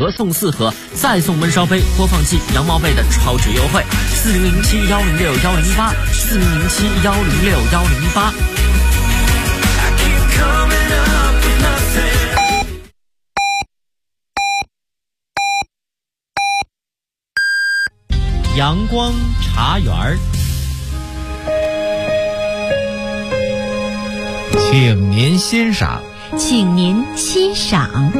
盒送4盒，再送焖烧杯、播放器、羊毛被的超值优惠，4007-106-1018，4007-106-1018。阳光茶园儿， 请您欣赏。 请您欣赏。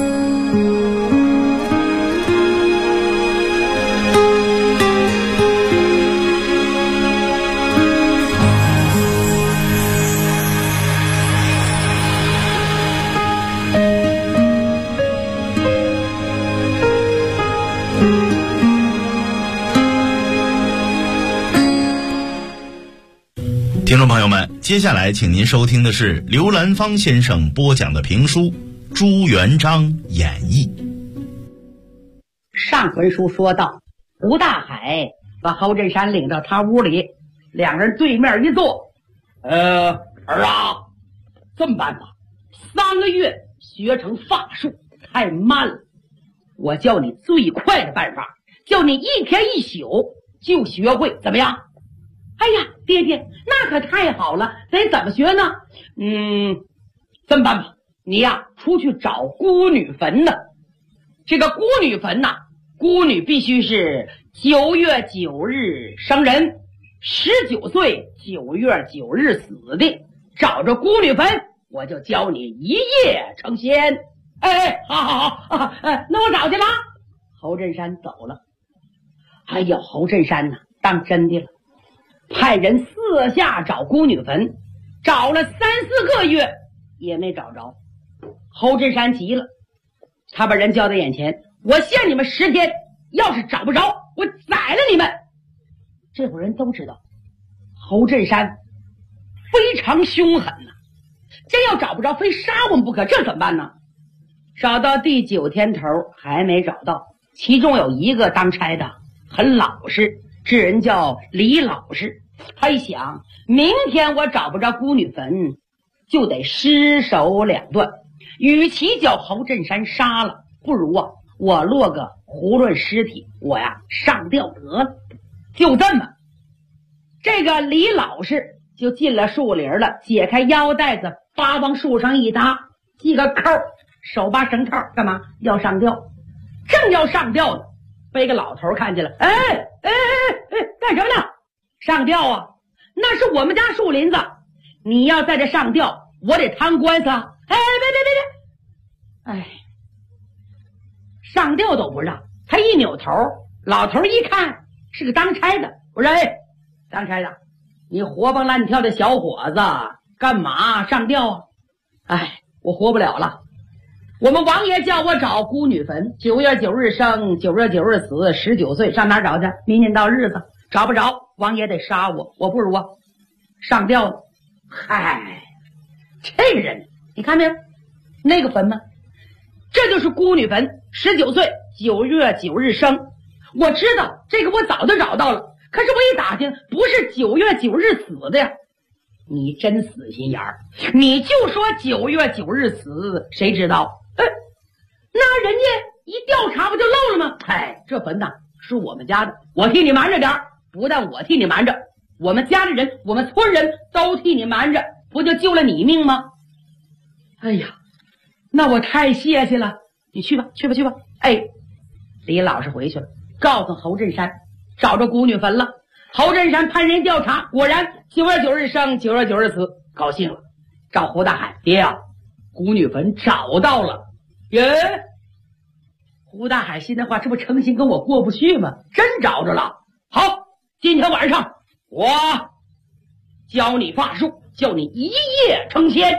听众朋友们，接下来请您收听的是刘兰芳先生播讲的评书《朱元璋演义》。 上回书说到，吴大海把侯振山领到他屋里，两人对面一坐。儿啊，这么办吧，3个月学成法术太慢了，我教你最快的办法，叫你1天1宿就学会，怎么样？哎呀，爹爹，那可太好了，得怎么学呢？这么办吧，你呀出去找孤女坟呢。这个孤女坟呐，孤女必须是9月9日生人，19岁9月9日死的。找着孤女坟，我就教你一夜成仙。好，那我找去了。侯振山走了。哎呀，侯振山呐，当真的了。派人四下找孤女坟，找了3、4个月也没找着。侯振山急了，他把人叫到眼前，我限你们10天，要是找不着，我宰了你们。这伙人都知道侯振山非常凶狠呐，真要找不着，非杀我们不可，这怎么办呢？找到第9天头还没找到，其中有一个当差的很老实，这人叫李老实。他一想，明天我找不着孤女坟，就得尸首2段，与其叫侯振山杀了，不如啊我落个囫囵尸体，我呀上吊得了。就这么，这个李老实就进了树林了，解开腰带子，把往树上一搭，系个扣，手把绳套，干嘛要上吊？正要上吊呢，被个老头看见了。干什么呢？上吊啊，那是我们家树林子，你要在这上吊，我得摊官司啊。别，上吊都不让。他一扭头，老头一看是个当差的。我说当差的，你活蹦乱跳的小伙子干嘛上吊啊？我活不了了，我们王爷叫我找孤女坟，9月9日生，9月9日死，19岁，上哪儿找去？明年到日子找不着，王爷得杀我，我不如啊上吊了。这个人你看没有？那个坟吗？这就是孤女坟，19岁9月9日生。我知道这个，我早就找到了，可是我一打听，不是9月9日死的呀。你真死心眼儿，你就说9月9日死，谁知道？那人家一调查不就漏了吗？这坟呐是我们家的，我替你瞒着点儿。不但我替你瞒着，我们家的人，我们村人都替你瞒着，不就救了你命吗？那我太谢谢了，你去吧。李老师回去了，告诉侯振山找着孤女坟了。侯振山派人调查，果然9月9日生，9月9日死，高兴了，找胡大海，爹啊，孤女坟找到了。胡大海心的话，这不诚心跟我过不去吗？真找着了。好，今天晚上我教你法术，叫你一夜成仙。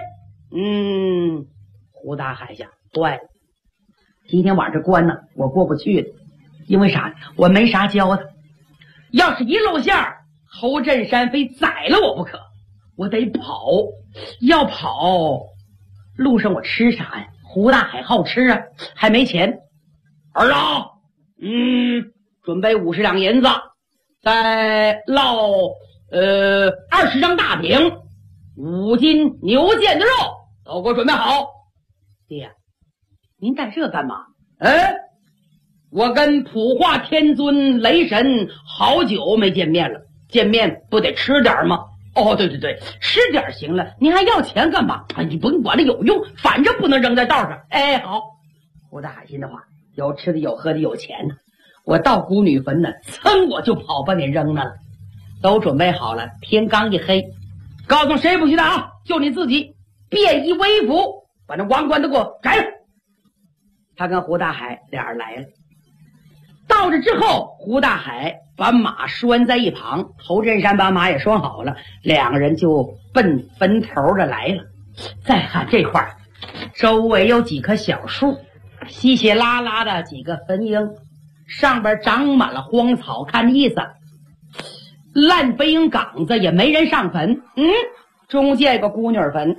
胡大海呀，坏了，今天晚上关呢，我过不去的，因为啥？我没啥教他。要是一露馅儿，侯振山非宰了我不可，我得跑。要跑，路上我吃啥呀？胡大海好吃啊，还没钱。儿啊，准备50两银子，再烙20张大饼，5斤牛腱子肉，都给我准备好。爹，您带这干嘛？ 我跟普化天尊雷神好久没见面了，见面不得吃点吗？哦，对，吃点行了，你还要钱干嘛？你甭管它有用，反正不能扔在道上。哎，好。胡大海心的话，有吃的有喝的有钱呢，我到孤女坟呢，噌我就跑把你扔那了。都准备好了，天刚一黑，告诉谁不许的啊？就你自己便衣微服，把那王冠都给我摘了。他跟胡大海俩人来了，到这之后，胡大海把马拴在一旁，侯振山把马也拴好了，两个人就奔坟头的来了。再看这块儿，周围有几棵小树，稀稀拉拉的几个坟茔，上边长满了荒草，看意思烂坟茔岗子，也没人上坟。中间有个姑女坟，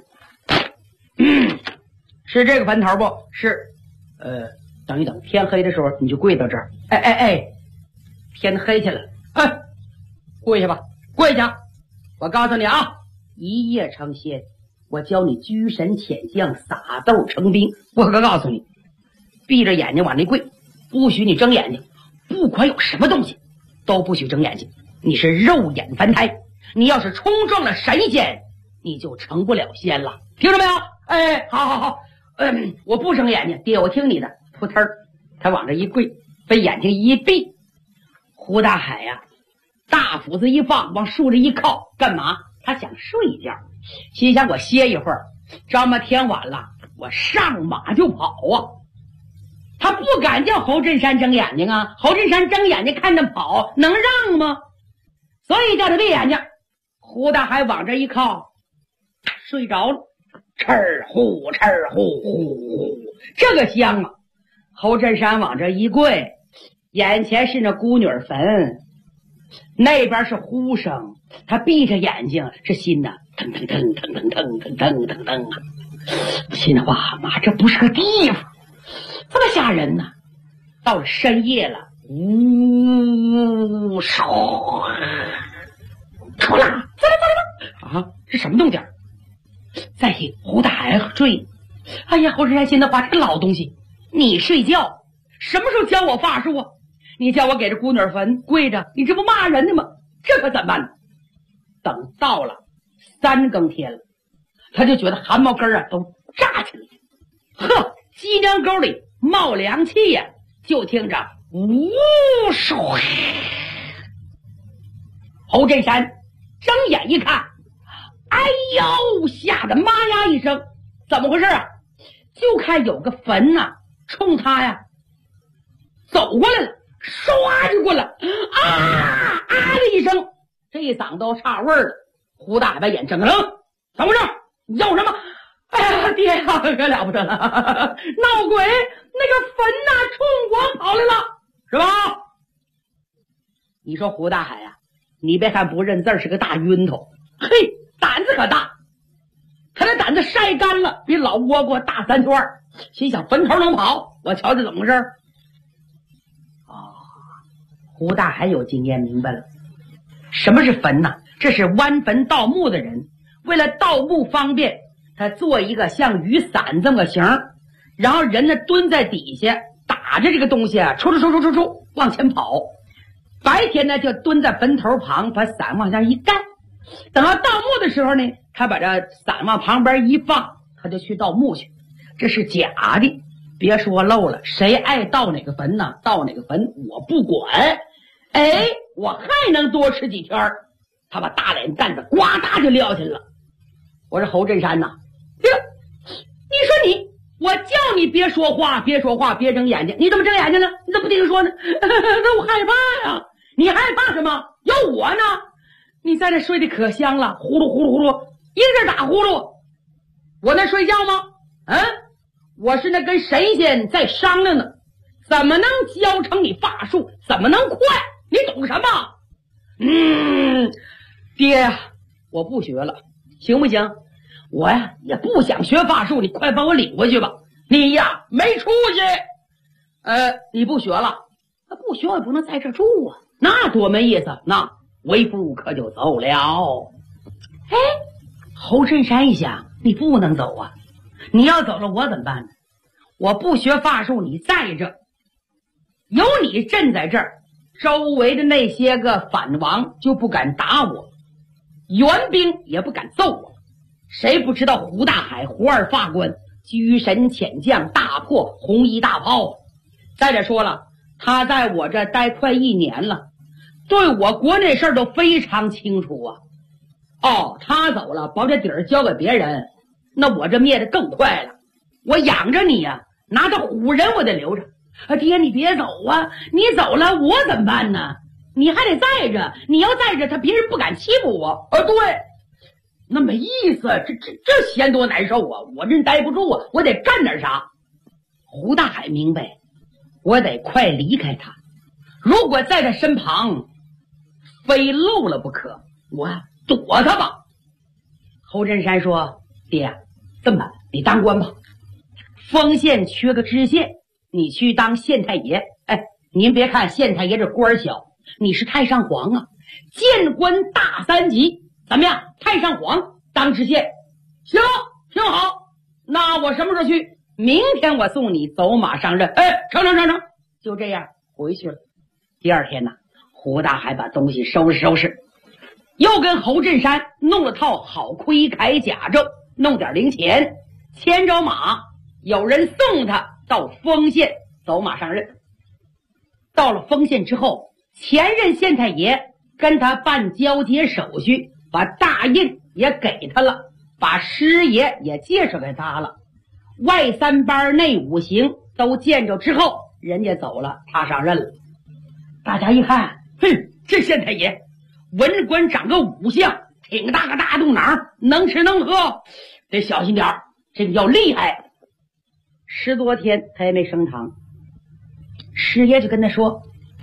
是这个坟头不是？等一等，天黑的时候你就跪到这儿。天黑去了，跪下吧，跪下。我告诉你啊，一夜成仙，我教你居神潜将，撒豆成兵。我可告诉你，闭着眼睛往那跪，不许你睁眼睛，不管有什么东西都不许睁眼睛。你是肉眼凡胎，你要是冲撞了神仙，你就成不了仙了，听着没有？好，我不睁眼睛，爹，我听你的。扑腾，他往这一跪，把眼睛一闭。胡大海呀，大斧子一放，往树里一靠，干嘛？他想睡觉，心想我歇一会儿，这么天晚了，我上马就跑啊。他不敢叫侯振山睁眼睛啊，侯振山睁眼睛看他跑，能让吗？所以叫他闭眼睛。胡大海往这一靠，睡着了，哧呼，这个香啊！侯振山往这一跪，眼前是那姑女坟，那边是呼声，他闭着眼睛，是心呐腾腾腾腾腾腾腾腾腾腾啊！心的话，妈，这不是个地方，这么吓人呢！到了深夜了，出来，啊，是什么动静？再听胡大海追，哎呀，侯振山心的话，这个老东西，你睡觉什么时候教我法术啊？你叫我给这姑女坟跪着，你这不骂人的吗？这可怎么办呢？等到了3更天了，他就觉得汗毛根啊都炸起来，脊梁沟里冒凉气呀，就听着呜唰，侯振山睁眼一看，哎呦，吓得妈呀一声，怎么回事啊？就看有个坟呐，冲他呀走过来了，唰就过来，啊的一声，这一嗓都差味儿了。胡大海把眼睁开，怎么回事？你叫我什么？哎呀，爹呀，可了不得了，闹鬼！那个坟呐，冲我跑来了，是吧？你说胡大海呀，你别看不认字是个大晕头，嘿，胆子可大。他的胆子晒干了，比老倭瓜大3圈，心想坟头能跑，我瞧瞧怎么回事。胡大海有经验，明白了什么是坟呢？这是弯坟盗墓的人为了盗墓方便，他做一个像雨伞这么个形，然后人呢蹲在底下打着这个东西啊，出往前跑。白天呢就蹲在坟头旁，把伞往下一盖，等到盗墓的时候呢，他把这伞往旁边一放，他就去盗墓去。这是假的，别说漏了，谁爱盗哪个坟呢？盗哪个坟我不管，我还能多吃几天。他把大脸蛋子呱嗒就撂下了。我说侯振山呐，你说你，我叫你别说话，别睁眼睛，你怎么睁眼睛呢？你怎么不听说呢？那我害怕呀。你害怕什么？有我呢。你在这睡得可香了，呼噜一个劲打呼噜。我那睡觉吗？我是那跟神仙在商量呢，怎么能教成你法术，怎么能快？你懂什么？爹呀，我不学了，行不行？我呀也不想学法术，你快把我领回去吧。你呀没出息。你不学了，那不学我也不能在这住啊，那多没意思。那为父可就走了。侯振山一想，你不能走啊，你要走了我怎么办呢？我不学法术，你在这有你镇在这儿，周围的那些个反王就不敢打我，援兵也不敢揍我。谁不知道胡大海胡二法官居神遣将大破红衣大炮？再者说了，他在我这待快1年了，对我国内事儿都非常清楚啊。哦，他走了，把这底儿交给别人，那我这灭得更快了。我养着你呀，拿着虎人我得留着。爹，你别走啊！你走了我怎么办呢？你还得在着，你要在着，他别人不敢欺负我。对，那没意思，这闲多难受啊！我真待不住啊，我得干点啥。胡大海明白，我得快离开他。如果在他身旁，非漏了不可，我躲他吧。侯振山说：“爹，这么办？你当官吧。丰县缺个知县，你去当县太爷。您别看县太爷这官小，你是太上皇啊，谏官大3级，怎么样？太上皇当知县，行，挺好。那我什么时候去？明天我送你走马上任。成，就这样回去了。第二天呢，胡大海把东西收拾，又跟侯振山弄了套好盔铠甲胄，弄点零钱，牵着马，有人送他到丰县走马上任。到了丰县之后，前任县太爷跟他办交接手续，把大印也给他了，把师爷也介绍给他了，外3班内5行都见着之后，人家走了，他上任了。大家一看，这县太爷文官长个武相，挺大个大肚囊，能吃能喝，得小心点儿，这个要厉害。10多天他也没升堂，师爷就跟他说：“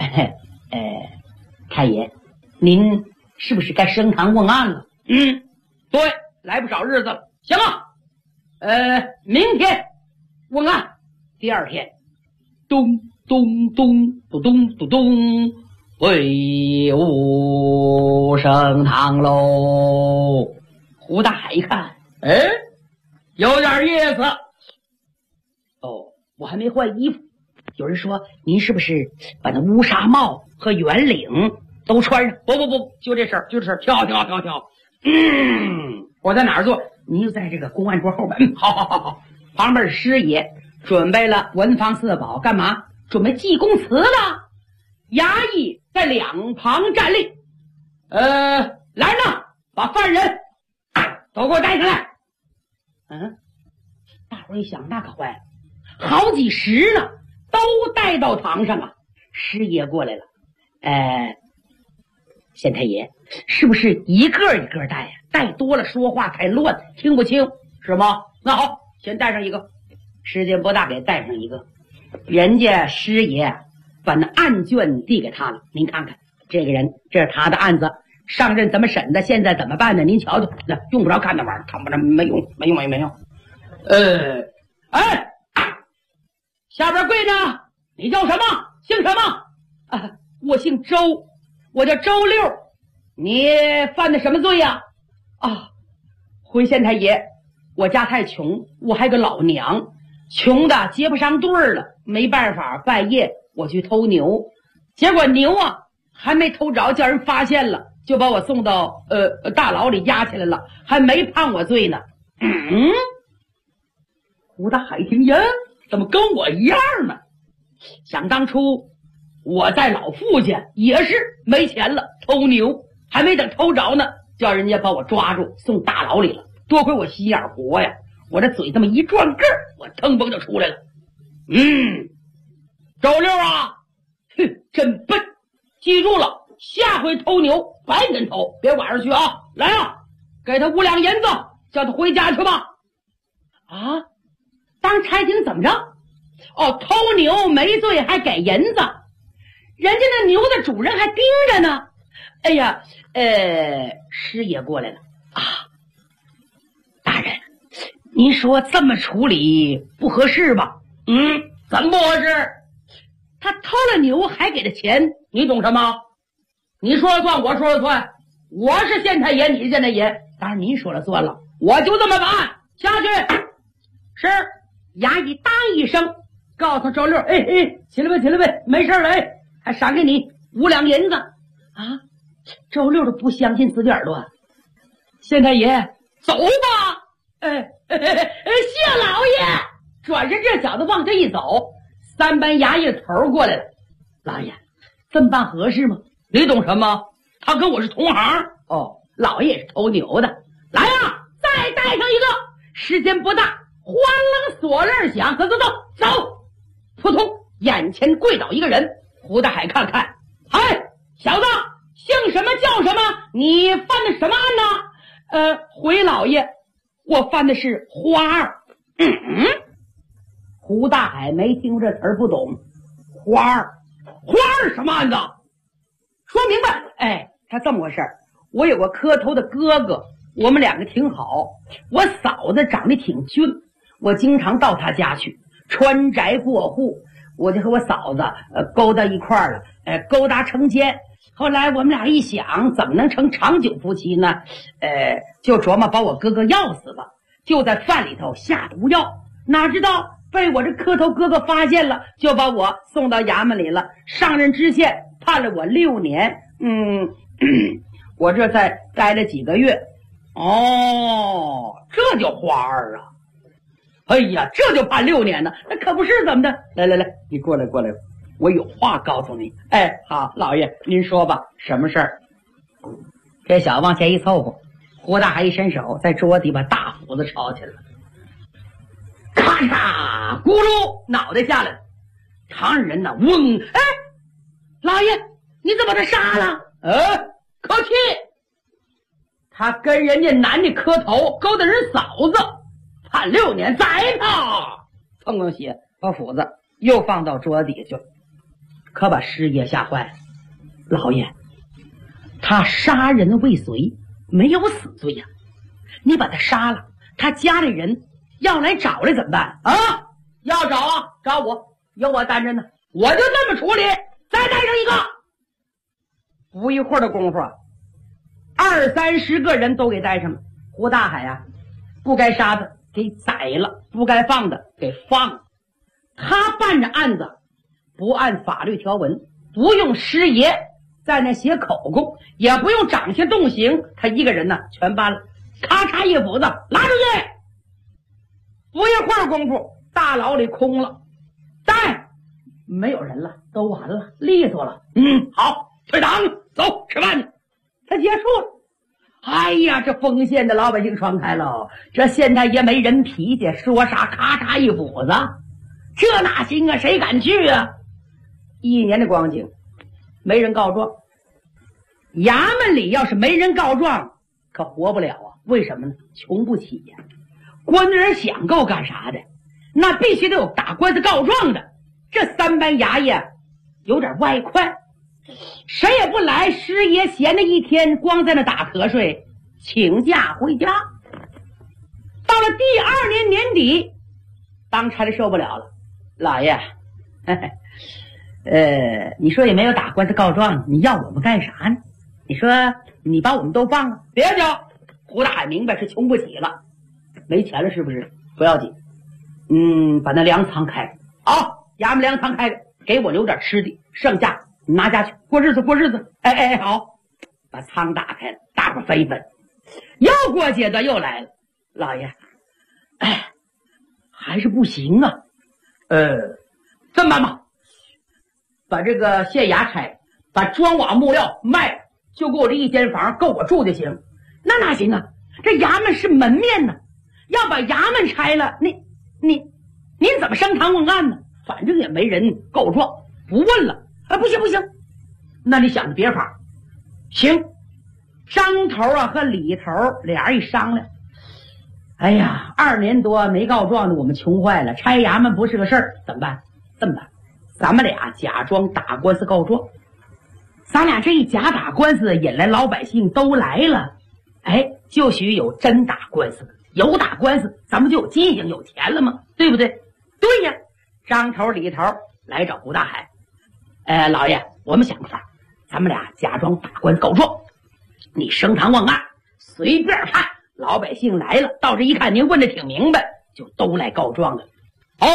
太爷，您是不是该升堂问案了？”“对，来不少日子了。行啊，明天问案。”第二天，咚咚咚咚咚咚咚，会晤升堂喽。胡大海一看，有点意思。我还没换衣服。有人说您是不是把那乌纱帽和圆领都穿上？不，就这事儿，挑。我在哪儿坐？您就在这个公案桌后边。好。旁边师爷准备了文房四宝，干嘛？准备记供词了。衙役在两旁站立。来呢，把犯人都给我带上来。大伙一想，那可坏了，好几十呢，都带到堂上啊。师爷过来了。县太爷，是不是一个一个带呀？带多了说话太乱，听不清，是吗？那好，先带上一个。时间不大，给带上一个。人家师爷把那案卷递给他了，您看看，这个人，这是他的案子，上任怎么审的，现在怎么办的？您瞧瞧，那用不着看那玩意儿，看不着，没用。下边跪着，你叫什么？姓什么？我姓周，我叫周六。你犯的什么罪呀？回县太爷，我家太穷，我还有个老娘，穷的结不上对儿了，没办法，半夜我去偷牛，结果牛还没偷着，叫人发现了，就把我送到大牢里押起来了，还没判我罪呢。胡大海一听，呀，怎么跟我一样呢？想当初我在老傅家也是没钱了，偷牛还没等偷着呢，叫人家把我抓住送大牢里了。多亏我心眼活呀，我这嘴这么一转个儿，我腾蹦就出来了。周六真笨，记住了，下回偷牛白跟偷，别晚上去啊！来给他5两银子，叫他回家去吧。当差警怎么着？偷牛没罪还给银子，人家那牛的主人还盯着呢。师爷过来了。大人，您说这么处理不合适吧？怎么不合适？他偷了牛还给他钱，你懂什么？你说了算，我说了算。我是县太爷，你是县太爷，当然您说了算了，我就这么办。下去。是。衙役当一声， 告诉周六，起来呗，起来呗，没事了，还赏给你5两银子啊！周六都不相信自己耳朵，县太爷，走吧！谢老爷。转身，这小子往这一走，3班衙役头过来了。老爷，这么办合适吗？你懂什么？他跟我是同行。哦，老爷也是头牛的。来呀，再带上一个，时间不大。欢乐锁链响，走，扑通，眼前跪倒一个人。胡大海看看，小子，姓什么叫什么？你犯的什么案呢？回老爷，我犯的是花儿。胡大海没听过这词儿，不懂。花儿什么案子？说明白。他这么回事儿。我有个磕头的哥哥，我们2个挺好。我嫂子长得挺俊，我经常到他家去，穿宅过户，我就和我嫂子勾搭一块儿了，勾搭成奸。后来我们俩一想，怎么能成长久夫妻呢？就琢磨把我哥哥要死吧，就在饭里头下毒药，哪知道被我这磕头哥哥发现了，就把我送到衙门里了。上任知县判了我6年。我这才待了几个月。这叫花儿啊！这就判6年呢，那可不是怎么的？来，你过来，我有话告诉你。好，老爷您说吧，什么事儿？这小子往前一凑合，胡大海一伸手，在桌底把大斧子抄起来了，咔嚓，咕噜，脑袋下来了。常人呢，嗡！老爷，你怎么把他杀了？客气。他跟人家男的磕头，勾搭人嫂子，判6年，宰他！蹭血，把斧子又放到桌底下去了，可把师爷吓坏了。老爷，他杀人未遂，没有死罪呀。你把他杀了，他家里人要来找来怎么办啊？要找啊，找我，有我担着呢，我就这么处理。再带上一个。不一会儿的功夫，20-30个人都给带上了。胡大海啊，不该杀的给宰了，不该放的给放了。他办着案子，不按法律条文，不用师爷在那写口供，也不用掌下动刑，他一个人呢全办了。咔嚓一斧子拉出去。不一会儿功夫，大牢里空了，带没有人了，都完了，利索了。好，退党，走吃饭去。他结束了。这丰县的老百姓传开了，这县太爷没人脾气，说啥咔嚓一斧子，这哪行啊？谁敢去啊？1年的光景，没人告状。衙门里要是没人告状，可活不了啊。为什么呢？穷不起呀。官人想够干啥的，那必须得有打官司告状的。这3班衙役有点外快，谁也不来，师爷闲的一天，光在那打瞌睡，请假回家。到了第2年年底，当差的受不了了，老爷，你说也没有打官司告状，你要我们干啥呢？你说你把我们都放了，别叫。胡大海明白是穷不起了，没钱了是不是？不要紧，把那粮仓开，好，衙门粮仓开着，给我留点吃的，剩下你拿家去过日子。好，把仓打开了，大伙分一分。又过阶段又来了，老爷，还是不行啊。这么办吧，把这个县衙拆，把砖瓦木料卖了，就给我这1间房，够我住就行。那哪行啊？这衙门是门面呢，要把衙门拆了，您怎么升堂问案呢？反正也没人告状，不问了。不行，那你想别法。行，张头和李头俩人一商量，2年多没告状的，我们穷坏了，拆衙门不是个事儿，怎么办？这么办，咱们俩假装打官司告状，咱俩这一假打官司，引来老百姓都来了，就许有真打官司的，有打官司，咱们就有金银有钱了吗？对不对？对呀。张头李头来找胡大海，老爷，我们想个法，咱们俩假装打官司告状，你升堂问案，随便判，老百姓来了，到这一看您问的挺明白，就都来告状了。好，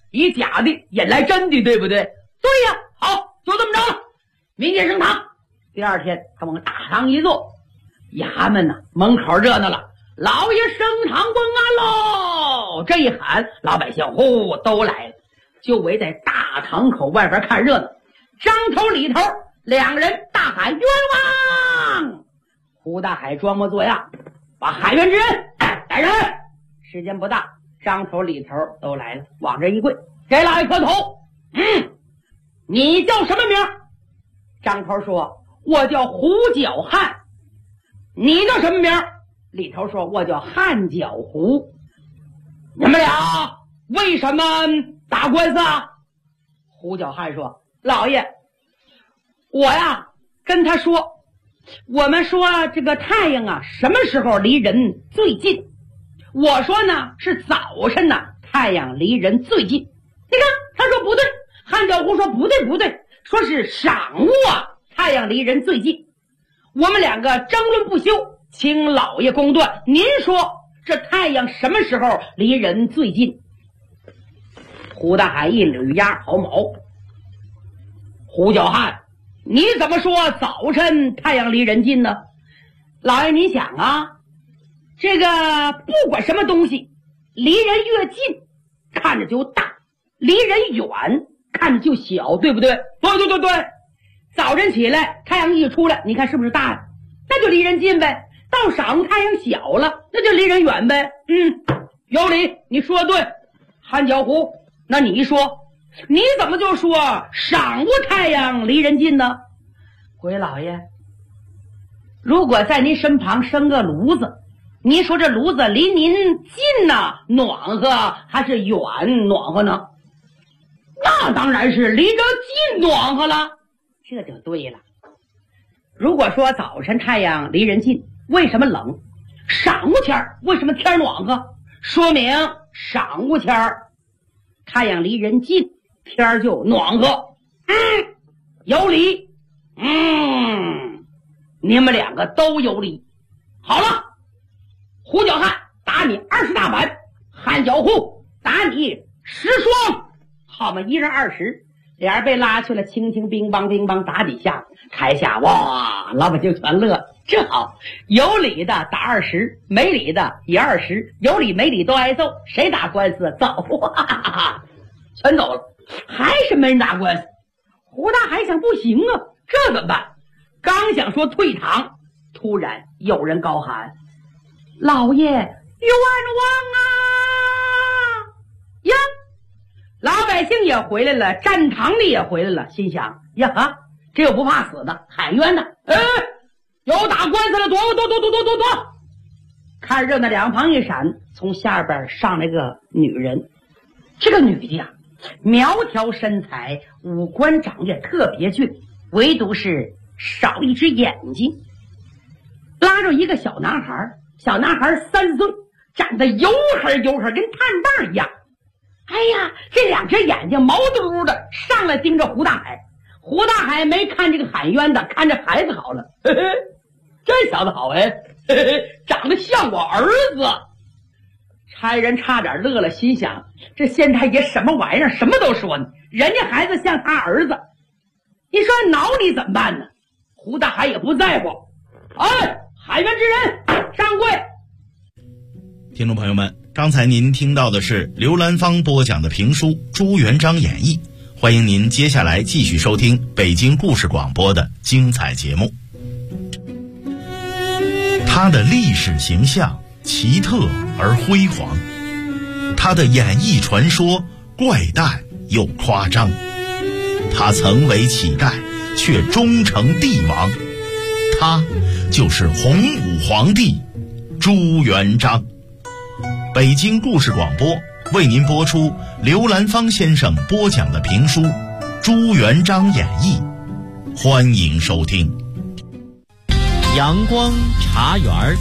以假的引来真的，对不对？对呀，好，就这么着了。明天升堂。第二天，他往大堂一坐，衙门呢门口热闹了，老爷升堂问安喽！这一喊，老百姓呼都来了，就围在大堂口外边看热闹。张头里头两人大喊冤枉！胡大海装模作样，把海员之人带人。时间不大，张头里头都来了，往这一跪，给老爷磕头。你叫什么名？张头说：我叫胡搅汉。你叫什么名？里头说：我叫汉搅胡。你们俩为什么打官司啊？胡搅汉说：老爷，我呀跟他说，我们说这个太阳啊什么时候离人最近？我说呢是早晨呢，太阳离人最近。你看他说不对，汉搅胡说不对，说是晌午啊，太阳离人最近。我们两个争论不休，请老爷公断，您说这太阳什么时候离人最近？胡大海一捋鸭毫毛。胡搅汉，你怎么说早晨太阳离人近呢？老爷你想啊，这个不管什么东西，离人越近看着就大，离人远看着就小，对不对？对。早晨起来太阳一出来，你看是不是大呀？那就离人近呗。到晌午太阳小了，那就离人远呗。有理，你说对。汉搅胡，那你说你怎么就说晌午太阳离人近呢？鬼老爷，如果在您身旁生个炉子，您说这炉子离您近呢，暖和还是远暖和呢？那当然是离着近暖和了。这就对了。如果说早晨太阳离人近，为什么冷？晌午前为什么天暖和？说明晌午前太阳离人近，天就暖和。有理。你们两个都有理。好了，胡搅汉打你20大板，汉搅胡打你10双，好嘛，一人20。俩人被拉去了，轻轻乒乓乒乓打几下，台下哇，老百姓全乐。这好，有理的打20，没理的也20，有理没理都挨揍。谁打官司走？全走了，还是没人打官司。胡大海想不行啊，这怎么办？刚想说退堂，突然有人高喊：老爷冤枉啊！呀！老百姓也回来了，站堂的也回来了，心想呀，这有不怕死的，喊冤的，有打官司的，躲！看热闹两旁一闪，从下边上来个女人。这个女的呀，苗条身材，五官长得特别俊，唯独是少一只眼睛。拉着一个小男孩，小男孩30岁，长得油黑跟炭棒一样。哎呀，这两只眼睛毛嘟嘟的，上来盯着胡大海。胡大海没看这个喊冤的，看这孩子好了。这小子好长得像我儿子。差人差点乐了，心想这县太爷什么玩意儿，什么都说呢，人家孩子像他儿子，你说挠你怎么办呢？胡大海也不在乎。喊冤之人上跪。 听众朋友们，刚才您听到的是刘兰芳播讲的评书《朱元璋演义》，欢迎您接下来继续收听北京故事广播的精彩节目。他的历史形象奇特而辉煌，他的演艺传说怪诞又夸张，他曾为乞丐却终成帝王，他就是洪武皇帝朱元璋。北京故事广播为您播出刘兰芳先生播讲的评书《朱元璋演义》，欢迎收听。 阳光茶园，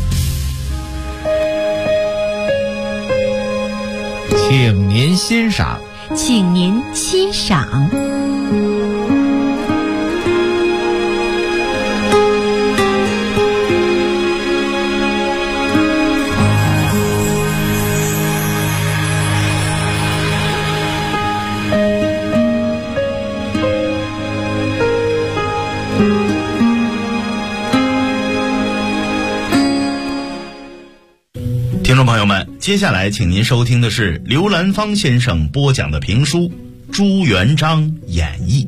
请您欣赏。 请您欣赏。 众朋友们，接下来请您收听的是刘兰芳先生播讲的评书《朱元璋演义》。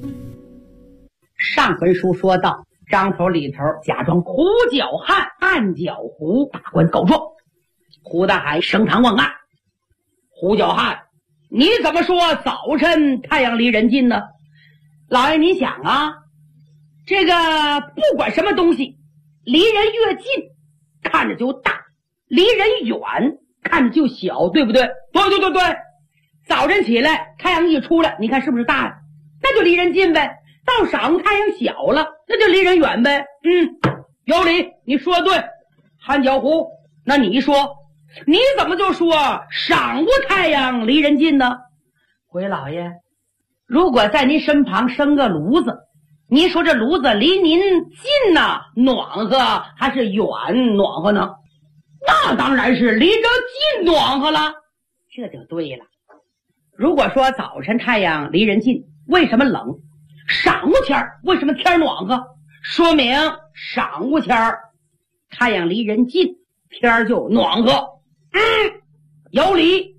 上回书说到，张头李头假装胡搅汉，汉搅胡，打官告状。胡大海升堂问案。胡搅汉，你怎么说早晨太阳离人近呢？老爷，您想啊，这个不管什么东西，离人越近看着就大，离人远看着就小，对不对？对。早晨起来太阳一出来，你看是不是大呀？那就离人近呗。到晌午太阳小了，那就离人远呗。有理，你说对。汉搅胡，那你说你怎么就说晌午太阳离人近呢？回老爷，如果在您身旁生个炉子，您说这炉子离您近呢，暖和还是远暖和呢？那当然是离着近暖和了。这就对了。如果说早晨太阳离人近，为什么冷？晌午天为什么天暖和？说明晌午天太阳离人近，天就暖和。有理。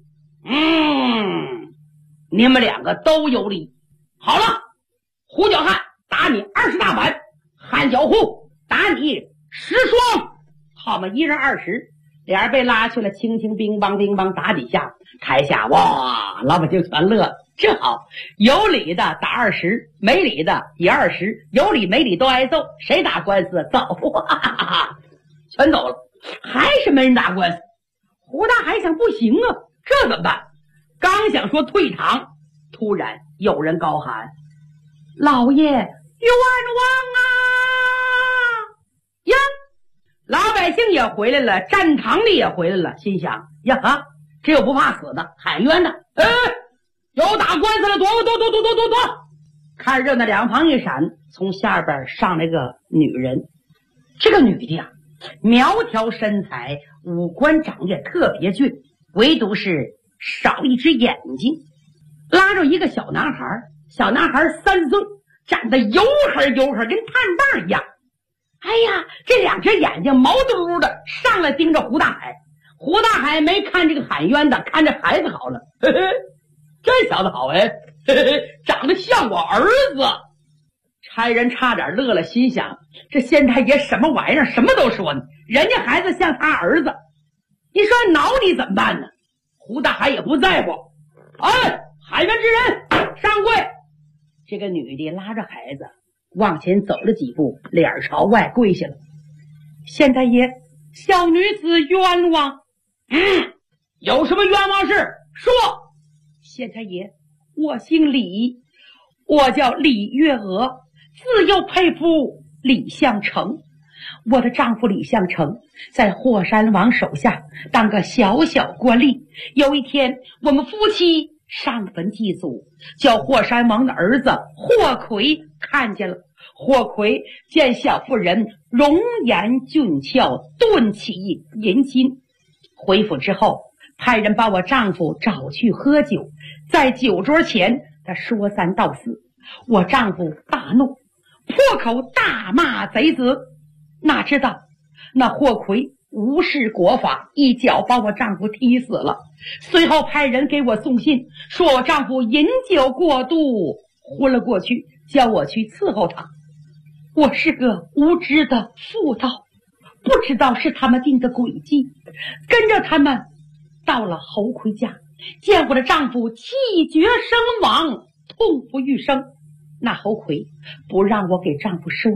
你们两个都有理。好了，胡搅汉打你20大板，汉搅胡打你10双，他们一人20，俩人被拉去了，轻轻乒乓乒乓打几下，台下哇，老百姓全乐了。这好，有理的打20，没理的也20，有理没理都挨揍，谁打官司走？全走了，还是没人打官司。胡大海想，不行啊，这怎么办？刚想说退堂，突然有人高喊：老爷冤枉啊！呀，老百姓也回来了，站堂里也回来了，心想呀，这有不怕死的，喊冤的。有打官司的，躲！看热闹两旁一闪，从下边上来个女人。这个女的呀，苗条身材，五官长得特别俊，唯独是少一只眼睛。拉着一个小男孩，小男孩3岁，长得油黑跟炭蛋一样。哎呀，这两只眼睛毛嘟嘟的，上来盯着胡大海。胡大海没看这个喊冤的，看这孩子好了。这小子好长得像我儿子。差人差点乐了，心想这县太爷什么玩意儿，什么都说呢，人家孩子像他儿子，你说挠你怎么办呢？胡大海也不在乎。喊冤之人上跪。这个女的拉着孩子往前走了几步，脸朝外跪下了。县太爷，小女子冤枉。有什么冤枉事说。县太爷，我姓李，我叫李月娥，自幼佩服李相成。我的丈夫李相成在霍山王手下当个小小官吏。有一天，我们夫妻上坟祭祖，叫霍山王的儿子霍奎看见了。霍奎见小妇人容颜俊俏，顿起淫心。回府之后，派人把我丈夫找去喝酒，在酒桌前他说3道4，我丈夫大怒，破口大骂贼子。哪知道那霍奎无视国法，一脚把我丈夫踢死了。随后派人给我送信，说我丈夫饮酒过度昏了过去，叫我去伺候他。我是个无知的妇道，不知道是他们定的诡计，跟着他们到了侯奎家，见我的丈夫气绝身亡，痛不欲生。那侯奎不让我给丈夫收